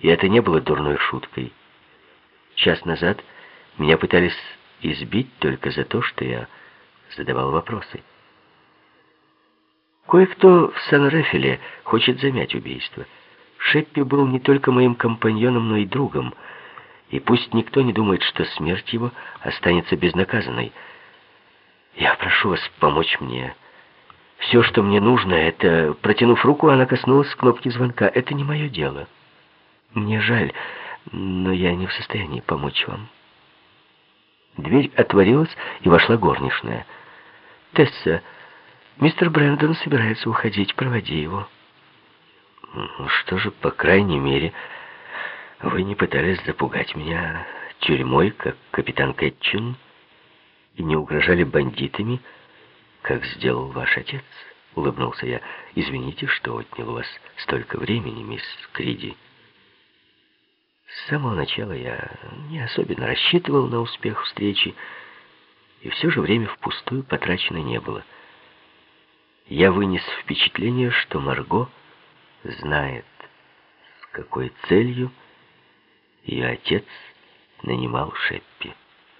И это не было дурной шуткой. Час назад меня пытались избить только за то, что я задавал вопросы. Кое-кто в Сан-Рафеле хочет замять убийство. Шеппи был не только моим компаньоном, но и другом. И пусть никто не думает, что смерть его останется безнаказанной. Я прошу вас помочь мне. Все, что мне нужно, это... Протянув руку, она коснулась кнопки звонка. Это не мое дело. Мне жаль, но я не в состоянии помочь вам. Дверь отворилась, и вошла горничная. «Тесса, мистер Брэндон собирается уходить. Проводи его». «Ну что же, по крайней мере, вы не пытались запугать меня тюрьмой, как капитан Кэтчин, и не угрожали бандитами, как сделал ваш отец», — улыбнулся я. «Извините, что отнял у вас столько времени, мисс Криди. С самого начала я не особенно рассчитывал на успех встречи, и все же время впустую потрачено не было. Я вынес впечатление, что Марго знает, с какой целью ее отец нанимал Шеппи.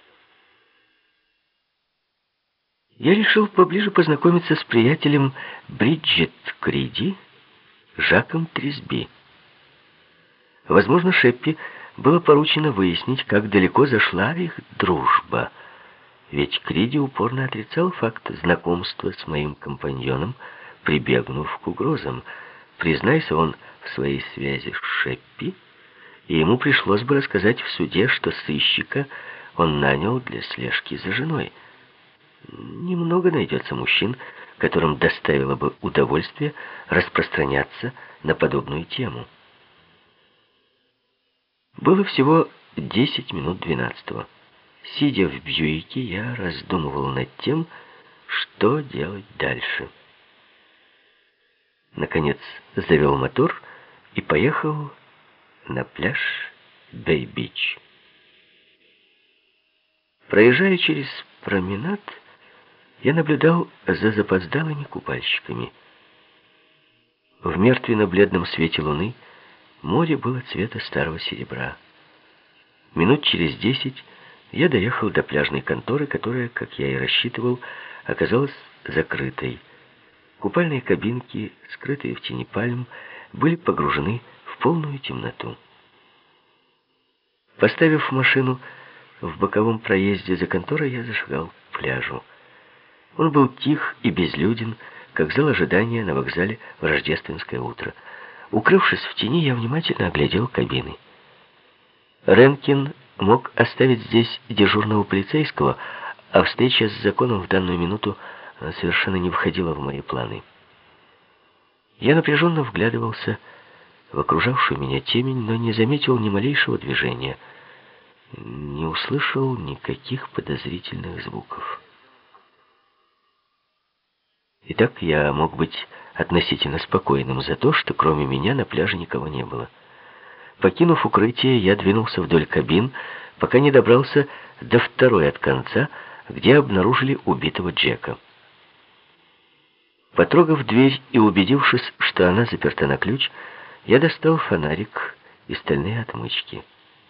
Я решил поближе познакомиться с приятелем Бриджит Криди, Жаком Трисби. Возможно, Шеппи было поручено выяснить, как далеко зашла их дружба, ведь Криди упорно отрицал факт знакомства с моим компаньоном, прибегнув к угрозам. Признайся он в своей связи с Шеппи, и ему пришлось бы рассказать в суде, что сыщика он нанял для слежки за женой. Немного найдется мужчин, которым доставило бы удовольствие распространяться на подобную тему. Было всего 10 минут 12-го. Сидя в Бьюике, я раздумывал над тем, что делать дальше. Наконец завел мотор и поехал на пляж Бэй-Бич. Проезжая через променад, я наблюдал за запоздалыми купальщиками. В мертвенно-бледном свете луны море было цвета старого серебра. Минут через 10 я доехал до пляжной конторы, которая, как я и рассчитывал, оказалась закрытой. Купальные кабинки, скрытые в тени пальм, были погружены в полную темноту. Поставив машину в боковом проезде за конторой, я зашагал к пляжу. Он был тих и безлюден, как зал ожидания на вокзале в рождественское утро. Укрывшись в тени, я внимательно оглядел кабины. Ренкин мог оставить здесь дежурного полицейского, а встреча с законом в данную минуту совершенно не входила в мои планы. Я напряженно вглядывался в окружавшую меня темень, но не заметил ни малейшего движения, не услышал никаких подозрительных звуков. Итак, я мог быть относительно спокойным за то, что кроме меня на пляже никого не было. Покинув укрытие, я двинулся вдоль кабин, пока не добрался до второй от конца, где обнаружили убитого Джека. Потрогав дверь и убедившись, что она заперта на ключ, я достал фонарик и стальные отмычки.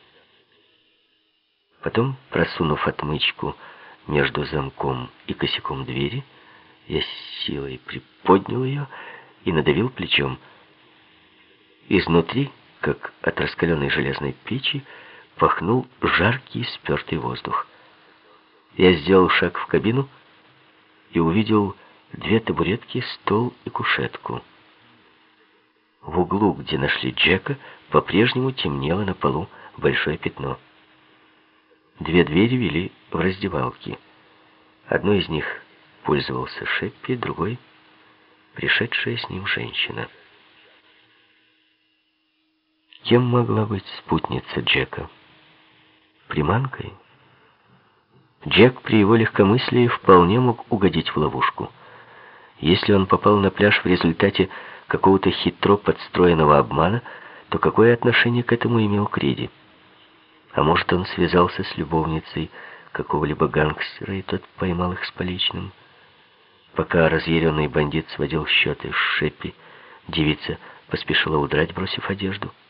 Потом, просунув отмычку между замком и косяком двери, я с силой приподнял ее и надавил плечом. Изнутри, как от раскаленной железной печи, пахнул жаркий спертый воздух. Я сделал шаг в кабину и увидел 2 табуретки, стол и кушетку. В углу, где нашли Джека, по-прежнему темнело на полу большое пятно. 2 двери вели в раздевалки. Одной из них пользовался Шеппи, другой — пришедшая с ним женщина. Кем могла быть спутница Джека? Приманкой? Джек при его легкомыслии вполне мог угодить в ловушку. Если он попал на пляж в результате какого-то хитро подстроенного обмана, то какое отношение к этому имел Криди? А может, он связался с любовницей какого-либо гангстера, и тот поймал их с поличным? Пока разъяренный бандит сводил счеты с Шеппи, девица поспешила удрать, бросив одежду.